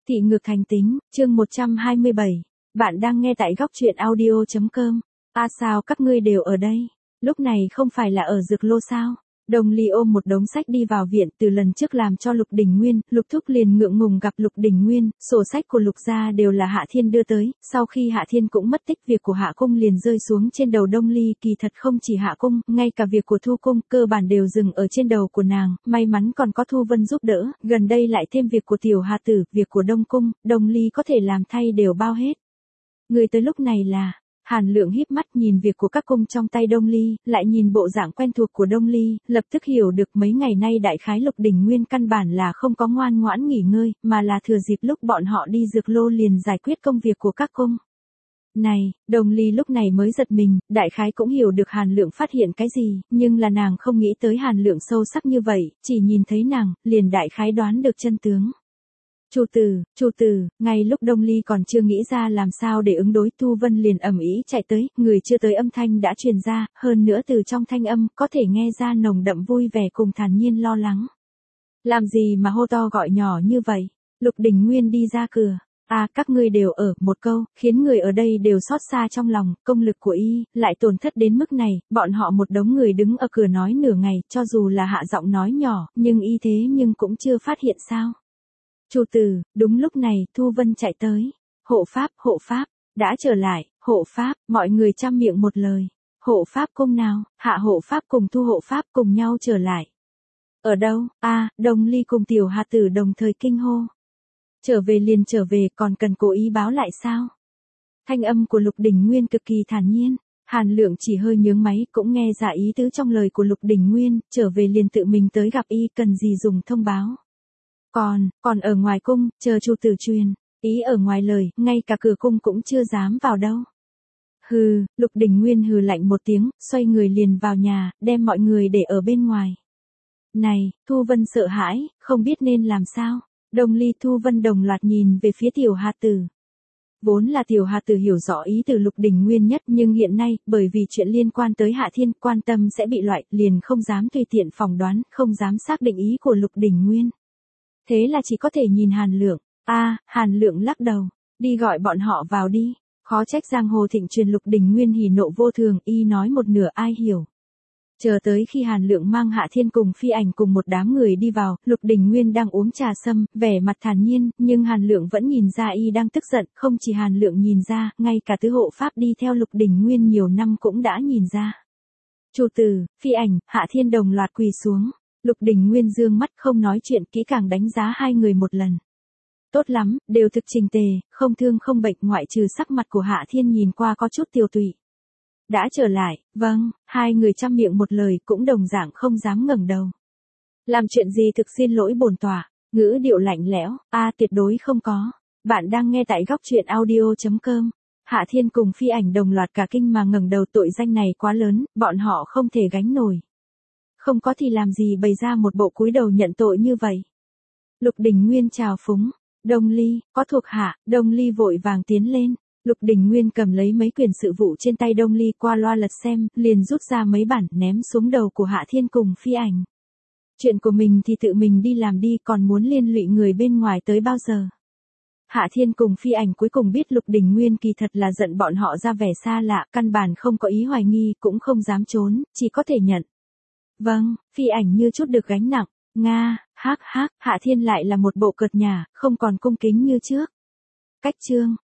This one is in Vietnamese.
Thị ngược thành tính, chương 127. Bạn đang nghe tại góc truyện audio.com. Sao các ngươi đều ở đây? Lúc này không phải là ở Dược Lô sao? Đồng Ly ôm một đống sách đi vào viện, từ lần trước làm cho Lục Đình Nguyên, Lục Thúc liền ngượng ngùng gặp Lục Đình Nguyên, sổ sách của Lục gia đều là Hạ Thiên đưa tới, sau khi Hạ Thiên cũng mất tích, việc của Hạ Cung liền rơi xuống trên đầu Đông Ly, kỳ thật không chỉ Hạ Cung, ngay cả việc của Thu Cung, cơ bản đều dừng ở trên đầu của nàng, may mắn còn có Thu Vân giúp đỡ, gần đây lại thêm việc của Tiểu Hà Tử, việc của Đông Cung, Đông Ly có thể làm thay đều bao hết. Người tới lúc này là Hàn Lượng híp mắt nhìn việc của các cung trong tay Đông Ly, lại nhìn bộ dạng quen thuộc của Đông Ly, lập tức hiểu được mấy ngày nay đại khái Lục Đình Nguyên căn bản là không có ngoan ngoãn nghỉ ngơi, mà là thừa dịp lúc bọn họ đi Dược Lô liền giải quyết công việc của các cung. Này, Đông Ly lúc này mới giật mình, đại khái cũng hiểu được Hàn Lượng phát hiện cái gì, nhưng là nàng không nghĩ tới Hàn Lượng sâu sắc như vậy, chỉ nhìn thấy nàng, liền đại khái đoán được chân tướng. Chủ tử, ngay lúc Đông Ly còn chưa nghĩ ra làm sao để ứng đối, Thu Vân liền ầm ĩ chạy tới, người chưa tới âm thanh đã truyền ra, hơn nữa từ trong thanh âm có thể nghe ra nồng đậm vui vẻ cùng thản nhiên lo lắng. Làm gì mà hô to gọi nhỏ như vậy? Lục Đình Nguyên đi ra cửa. Các ngươi đều ở, một câu, khiến người ở đây đều xót xa trong lòng, công lực của y, lại tổn thất đến mức này, bọn họ một đống người đứng ở cửa nói nửa ngày, cho dù là hạ giọng nói nhỏ, nhưng y thế nhưng cũng chưa phát hiện sao. Chủ tử, đúng lúc này, Thu Vân chạy tới. Hộ pháp, đã trở lại, hộ pháp, mọi người trăm miệng một lời. Hộ pháp cung nào, Hạ hộ pháp cùng Thu hộ pháp cùng nhau trở lại. Ở đâu? Đông Ly cùng Tiểu Hà Tử đồng thời kinh hô. Trở về liền trở về, còn cần cố ý báo lại sao? Thanh âm của Lục Đình Nguyên cực kỳ thản nhiên. Hàn Lượng chỉ hơi nhướng máy cũng nghe ra ý tứ trong lời của Lục Đình Nguyên, trở về liền tự mình tới gặp y, cần gì dùng thông báo. Còn ở ngoài cung, chờ chủ tử truyền, ý ở ngoài lời, ngay cả cửa cung cũng chưa dám vào đâu. Hừ, Lục Đình Nguyên hừ lạnh một tiếng, xoay người liền vào nhà, đem mọi người để ở bên ngoài. Này, Thu Vân sợ hãi, không biết nên làm sao. Đông Ly Thu Vân đồng loạt nhìn về phía Tiểu Hà Tử. Vốn là Tiểu Hà Tử hiểu rõ ý từ Lục Đình Nguyên nhất, nhưng hiện nay, bởi vì chuyện liên quan tới Hạ Thiên, quan tâm sẽ bị loại, liền không dám tùy tiện phỏng đoán, không dám xác định ý của Lục Đình Nguyên. Thế là chỉ có thể nhìn Hàn Lượng. Hàn Lượng lắc đầu, đi gọi bọn họ vào đi. Khó trách giang hồ thịnh truyền Lục Đình Nguyên hỉ nộ vô thường, y nói một nửa ai hiểu. Chờ tới khi Hàn Lượng mang Hạ Thiên cùng Phi Ảnh cùng một đám người đi vào, Lục Đình Nguyên đang uống trà sâm, vẻ mặt thản nhiên, nhưng Hàn Lượng vẫn nhìn ra y đang tức giận, không chỉ Hàn Lượng nhìn ra, ngay cả tứ hộ pháp đi theo Lục Đình Nguyên nhiều năm cũng đã nhìn ra. Chủ tử, Phi Ảnh, Hạ Thiên đồng loạt quỳ xuống. Lục Đình Nguyên dương mắt không nói chuyện, kỹ càng đánh giá hai người một lần. Tốt lắm, đều thực trình tề, không thương không bệnh, ngoại trừ sắc mặt của Hạ Thiên nhìn qua có chút tiều tụy. Đã trở lại, vâng, hai người trăm miệng một lời cũng đồng dạng không dám ngẩng đầu. Làm chuyện gì thực xin lỗi bổn tọa, ngữ điệu lạnh lẽo, tuyệt đối không có. Bạn đang nghe tại góc truyện audio.com. Hạ Thiên cùng Phi Ảnh đồng loạt cả kinh mà ngẩng đầu, tội danh này quá lớn, bọn họ không thể gánh nổi. Không có thì làm gì bày ra một bộ cúi đầu nhận tội như vậy. Lục Đình Nguyên chào phúng. Đông Ly, có thuộc hạ. Đông Ly vội vàng tiến lên. Lục Đình Nguyên cầm lấy mấy quyển sự vụ trên tay Đông Ly qua loa lật xem, liền rút ra mấy bản ném xuống đầu của Hạ Thiên cùng Phi Ảnh. Chuyện của mình thì tự mình đi làm đi, còn muốn liên lụy người bên ngoài tới bao giờ. Hạ Thiên cùng Phi Ảnh cuối cùng biết Lục Đình Nguyên kỳ thật là giận bọn họ ra vẻ xa lạ, căn bản không có ý hoài nghi, cũng không dám trốn, chỉ có thể nhận. Vâng, Phi Ảnh như chút được gánh nặng. Hạ Thiên lại là một bộ cợt nhả, không còn cung kính như trước. Cách chương.